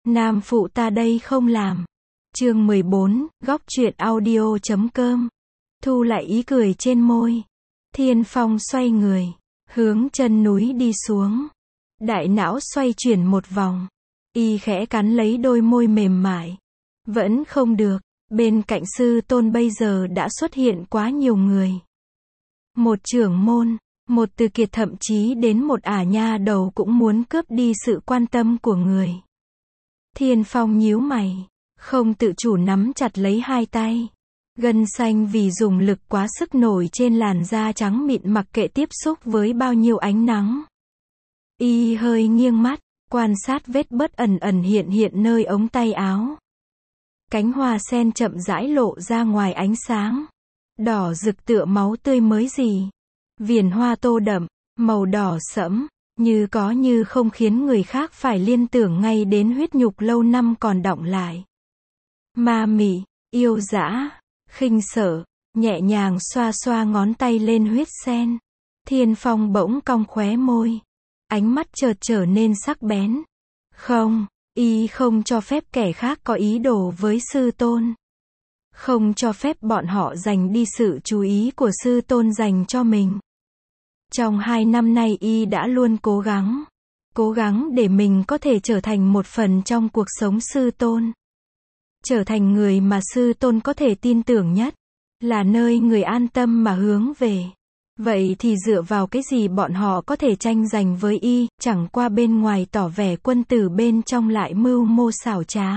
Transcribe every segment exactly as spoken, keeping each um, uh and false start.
Nam phụ ta đây không làm. Chương mười bốn, góc truyện audio chấm com. Thu lại ý cười trên môi. Thiên Phong xoay người, hướng chân núi đi xuống. Đại não xoay chuyển một vòng. Y khẽ cắn lấy đôi môi mềm mại. Vẫn không được, bên cạnh sư tôn bây giờ đã xuất hiện quá nhiều người. Một trưởng môn, một từ kiệt, thậm chí đến một ả nha đầu cũng muốn cướp đi sự quan tâm của người. Thiên Phong nhíu mày, không tự chủ nắm chặt lấy hai tay. Gân xanh vì dùng lực quá sức nổi trên làn da trắng mịn mặc kệ tiếp xúc với bao nhiêu ánh nắng. Y hơi nghiêng mắt, quan sát vết bớt ẩn ẩn hiện hiện nơi ống tay áo. Cánh hoa sen chậm rãi lộ ra ngoài ánh sáng. Đỏ rực tựa máu tươi mới gì. Viền hoa tô đậm, màu đỏ sẫm, như có như không khiến người khác phải liên tưởng ngay đến huyết nhục lâu năm còn đọng lại. Ma mị, yêu dã, khinh sở, nhẹ nhàng xoa xoa ngón tay lên huyết sen. Thiên Phong bỗng cong khóe môi. Ánh mắt chợt trở nên sắc bén. Không, y không cho phép kẻ khác có ý đồ với sư tôn. Không cho phép bọn họ giành đi sự chú ý của sư tôn dành cho mình. Trong hai năm nay y đã luôn cố gắng. Cố gắng để mình có thể trở thành một phần trong cuộc sống sư tôn. Trở thành người mà sư tôn có thể tin tưởng nhất. Là nơi người an tâm mà hướng về. Vậy thì dựa vào cái gì bọn họ có thể tranh giành với y, chẳng qua bên ngoài tỏ vẻ quân tử bên trong lại mưu mô xảo trá.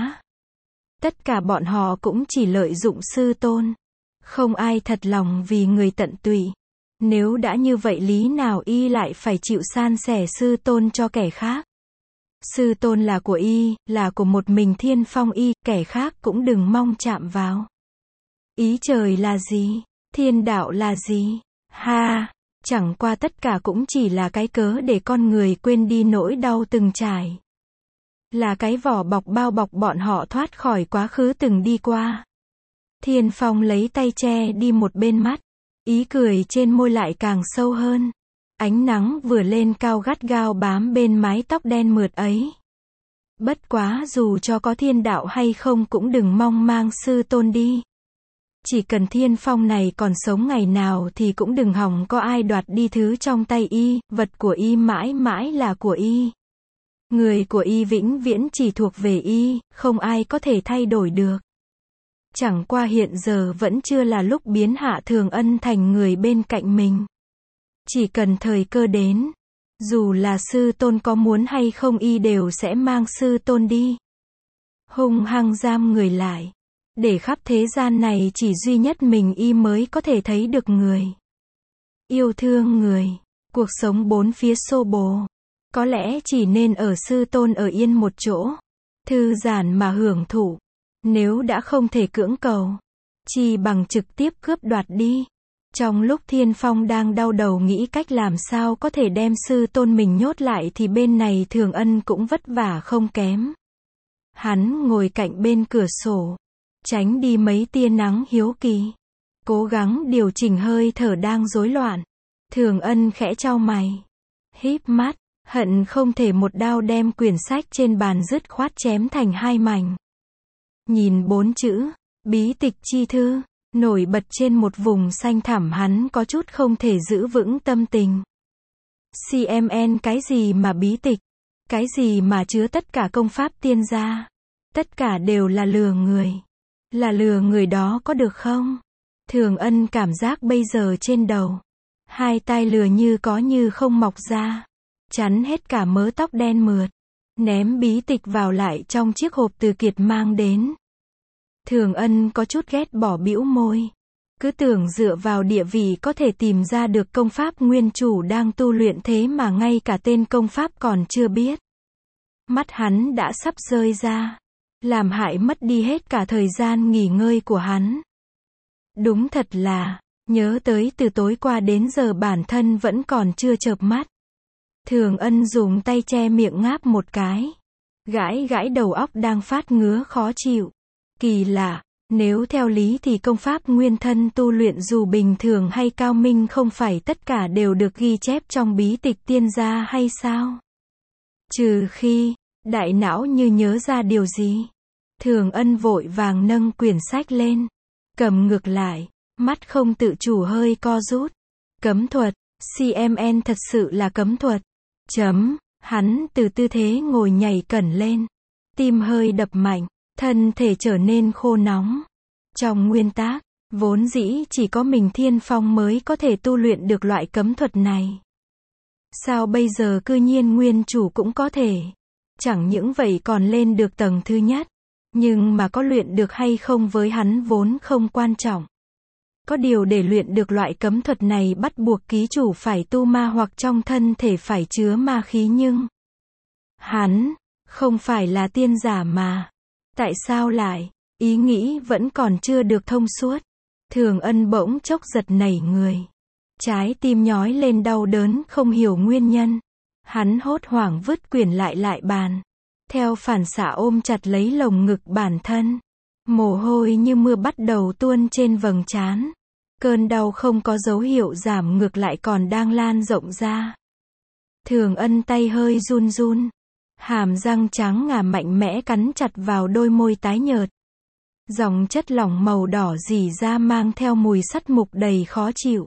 Tất cả bọn họ cũng chỉ lợi dụng sư tôn. Không ai thật lòng vì người tận tụy. Nếu đã như vậy lý nào y lại phải chịu san sẻ sư tôn cho kẻ khác. Sư tôn là của y, là của một mình Thiên Phong y, kẻ khác cũng đừng mong chạm vào. Ý trời là gì? Thiên đạo là gì? Ha, chẳng qua tất cả cũng chỉ là cái cớ để con người quên đi nỗi đau từng trải. Là cái vỏ bọc bao bọc bọn họ thoát khỏi quá khứ từng đi qua. Thiên Phong lấy tay che đi một bên mắt. Ý cười trên môi lại càng sâu hơn. Ánh nắng vừa lên cao gắt gao bám bên mái tóc đen mượt ấy. Bất quá dù cho có thiên đạo hay không cũng đừng mong mang sư tôn đi. Chỉ cần Thiên Phong này còn sống ngày nào thì cũng đừng hòng có ai đoạt đi thứ trong tay y, vật của y mãi mãi là của y. Người của y vĩnh viễn chỉ thuộc về y, không ai có thể thay đổi được. Chẳng qua hiện giờ vẫn chưa là lúc biến Hạ Thường Ân thành người bên cạnh mình. Chỉ cần thời cơ đến, dù là sư tôn có muốn hay không y đều sẽ mang sư tôn đi. Hung hăng giam người lại. Để khắp thế gian này chỉ duy nhất mình y mới có thể thấy được người. Yêu thương người. Cuộc sống bốn phía xô bồ. Có lẽ chỉ nên ở sư tôn ở yên một chỗ. Thư giãn mà hưởng thụ. Nếu đã không thể cưỡng cầu, chỉ bằng trực tiếp cướp đoạt đi. Trong lúc Thiên Phong đang đau đầu nghĩ cách làm sao có thể đem sư tôn mình nhốt lại thì bên này Thường Ân cũng vất vả không kém. Hắn ngồi cạnh bên cửa sổ, tránh đi mấy tia nắng hiếu kỳ. Cố gắng điều chỉnh hơi thở đang rối loạn. Thường Ân khẽ chau mày. Híp mắt, hận không thể một đao đem quyển sách trên bàn dứt khoát chém thành hai mảnh. Nhìn bốn chữ, bí tịch chi thư, nổi bật trên một vùng xanh thẳm hắn có chút không thể giữ vững tâm tình. xê em en cái gì mà bí tịch? Cái gì mà chứa tất cả công pháp tiên gia? Tất cả đều là lừa người. Là lừa người đó có được không? Thường Ân cảm giác bây giờ trên đầu. Hai tai lừa như có như không mọc ra. Chắn hết cả mớ tóc đen mượt. Ném bí tịch vào lại trong chiếc hộp Từ Kiệt mang đến. Thường Ân có chút ghét bỏ bĩu môi. Cứ tưởng dựa vào địa vị có thể tìm ra được công pháp nguyên chủ đang tu luyện thế mà ngay cả tên công pháp còn chưa biết. Mắt hắn đã sắp rơi ra. Làm hại mất đi hết cả thời gian nghỉ ngơi của hắn. Đúng thật là, nhớ tới từ tối qua đến giờ bản thân vẫn còn chưa chợp mắt. Thường Ân dùng tay che miệng ngáp một cái. Gãi gãi đầu óc đang phát ngứa khó chịu. Kỳ lạ, nếu theo lý thì công pháp nguyên thân tu luyện dù bình thường hay cao minh không phải tất cả đều được ghi chép trong bí tịch tiên gia hay sao? Trừ khi, Đại não như nhớ ra điều gì. Thường Ân vội vàng nâng quyển sách lên. Cầm ngược lại. Mắt không tự chủ hơi co rút. Cấm thuật. xê em en thật sự là cấm thuật. Chấm. Hắn từ tư thế ngồi nhảy cẩn lên. Tim hơi đập mạnh. Thân thể trở nên khô nóng. Trong nguyên tắc, vốn dĩ chỉ có mình Thiên Phong mới có thể tu luyện được loại cấm thuật này. Sao bây giờ cư nhiên nguyên chủ cũng có thể? Chẳng những vậy còn lên được tầng thứ nhất. Nhưng mà có luyện được hay không với hắn vốn không quan trọng. Có điều để luyện được loại cấm thuật này bắt buộc ký chủ phải tu ma hoặc trong thân thể phải chứa ma khí nhưng hắn không phải là tiên giả mà. Tại sao lại? Ý nghĩ vẫn còn chưa được thông suốt. Thường Ân bỗng chốc giật nảy người. Trái tim nhói lên đau đớn không hiểu nguyên nhân. Hắn hốt hoảng vứt quyển lại lại bàn. Theo phản xạ ôm chặt lấy lồng ngực bản thân. Mồ hôi như mưa bắt đầu tuôn trên vầng trán. Cơn đau không có dấu hiệu giảm ngược lại còn đang lan rộng ra. Thường Ân tay hơi run run. Hàm răng trắng ngà mạnh mẽ cắn chặt vào đôi môi tái nhợt. Dòng chất lỏng màu đỏ rỉ ra mang theo mùi sắt mục đầy khó chịu.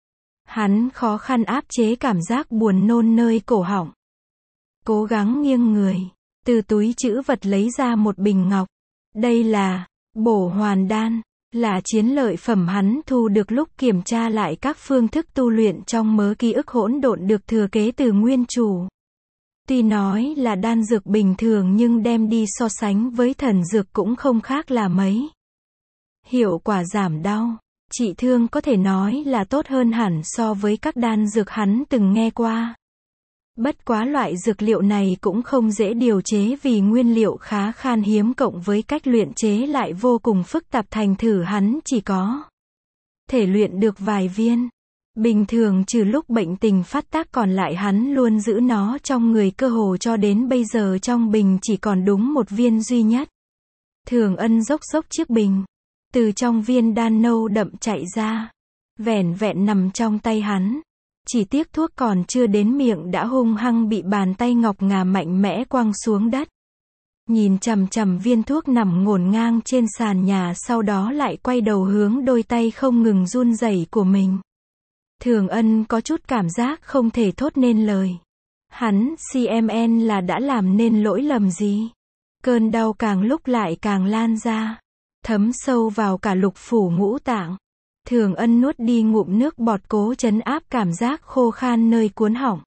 Hắn khó khăn áp chế cảm giác buồn nôn nơi cổ họng. Cố gắng nghiêng người. Từ túi trữ vật lấy ra một bình ngọc. Đây là bổ hoàn đan. Là chiến lợi phẩm hắn thu được lúc kiểm tra lại các phương thức tu luyện trong mớ ký ức hỗn độn được thừa kế từ nguyên chủ. Tuy nói là đan dược bình thường nhưng đem đi so sánh với thần dược cũng không khác là mấy. Hiệu quả giảm đau, trị thương có thể nói là tốt hơn hẳn so với các đan dược hắn từng nghe qua. Bất quá loại dược liệu này cũng không dễ điều chế vì nguyên liệu khá khan hiếm cộng với cách luyện chế lại vô cùng phức tạp thành thử hắn chỉ có thể luyện được vài viên. Bình thường trừ lúc bệnh tình phát tác còn lại hắn luôn giữ nó trong người cơ hồ cho đến bây giờ trong bình chỉ còn đúng một viên duy nhất. Thường Ân dốc dốc chiếc bình. Từ trong viên đan nâu đậm chạy ra. Vẻn vẹn nằm trong tay hắn. Chỉ tiếc thuốc còn chưa đến miệng đã hung hăng bị bàn tay ngọc ngà mạnh mẽ quăng xuống đất. Nhìn chằm chằm viên thuốc nằm ngổn ngang trên sàn nhà sau đó lại quay đầu hướng đôi tay không ngừng run rẩy của mình. Thường Ân có chút cảm giác không thể thốt nên lời. Hắn, xê em en là đã làm nên lỗi lầm gì? Cơn đau càng lúc lại càng lan ra. Thấm sâu vào cả lục phủ ngũ tạng. Thường Ân nuốt đi ngụm nước bọt cố trấn áp cảm giác khô khan nơi cuốn họng.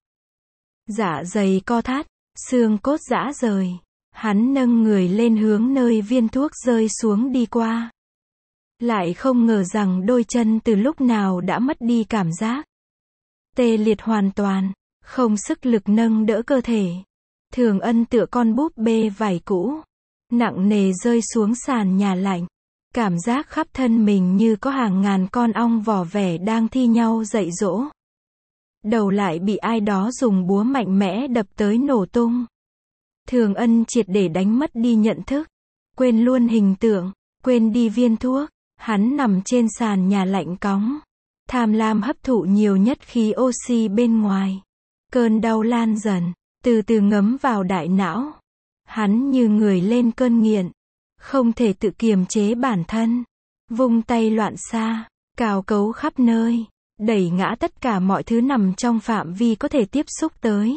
Dạ dày co thắt, xương cốt rã rời. Hắn nâng người lên hướng nơi viên thuốc rơi xuống đi qua. Lại không ngờ rằng đôi chân từ lúc nào đã mất đi cảm giác. Tê liệt hoàn toàn, không sức lực nâng đỡ cơ thể. Thường Ân tựa con búp bê vải cũ. Nặng nề rơi xuống sàn nhà lạnh. Cảm giác khắp thân mình như có hàng ngàn con ong vỏ vẻ đang thi nhau dạy dỗ. Đầu lại bị ai đó dùng búa mạnh mẽ đập tới nổ tung. Thường Ân triệt để đánh mất đi nhận thức. Quên luôn hình tượng, quên đi viên thuốc. Hắn nằm trên sàn nhà lạnh cóng. Tham lam hấp thụ nhiều nhất khí oxy bên ngoài. Cơn đau lan dần, từ từ ngấm vào đại não. Hắn như người lên cơn nghiện. Không thể tự kiềm chế bản thân. Vung tay loạn xạ, cào cấu khắp nơi. Đẩy ngã tất cả mọi thứ nằm trong phạm vi có thể tiếp xúc tới.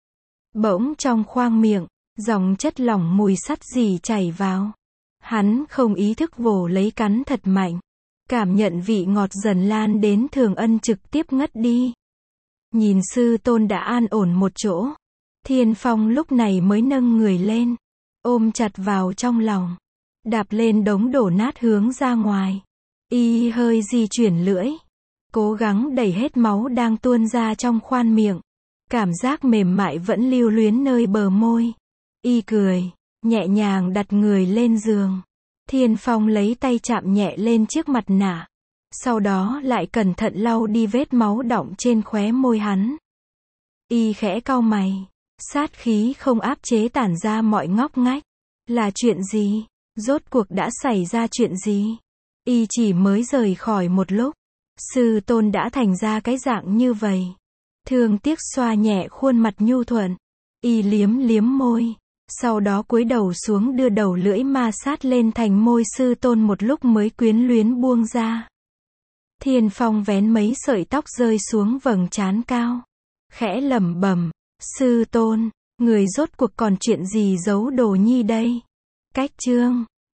Bỗng trong khoang miệng, dòng chất lỏng mùi sắt rỉ chảy vào. Hắn không ý thức vồ lấy cắn thật mạnh. Cảm nhận vị ngọt dần lan đến Thường Ân trực tiếp ngất đi. Nhìn sư tôn đã an ổn một chỗ. Thiên Phong lúc này mới nâng người lên. Ôm chặt vào trong lòng. Đạp lên đống đổ nát hướng ra ngoài. Y hơi di chuyển lưỡi. Cố gắng đẩy hết máu đang tuôn ra trong khoan miệng. Cảm giác mềm mại vẫn lưu luyến nơi bờ môi. Y cười. Nhẹ nhàng đặt người lên giường. Thiên Phong lấy tay chạm nhẹ lên chiếc mặt nạ. Sau đó lại cẩn thận lau đi vết máu đọng trên khóe môi hắn. Y khẽ cau mày. Sát khí không áp chế tản ra mọi ngóc ngách. Là chuyện gì? Rốt cuộc đã xảy ra chuyện gì? Y chỉ mới rời khỏi một lúc. Sư tôn đã thành ra cái dạng như vậy. Thương tiếc xoa nhẹ khuôn mặt nhu thuận. Y liếm liếm môi. Sau đó cúi đầu xuống đưa đầu lưỡi ma sát lên thành môi sư tôn một lúc mới quyến luyến buông ra. Thiên Phong vén mấy sợi tóc rơi xuống vầng trán cao. Khẽ lẩm bẩm, sư tôn, người rốt cuộc còn chuyện gì giấu Đồ Nhi đây? Cách chương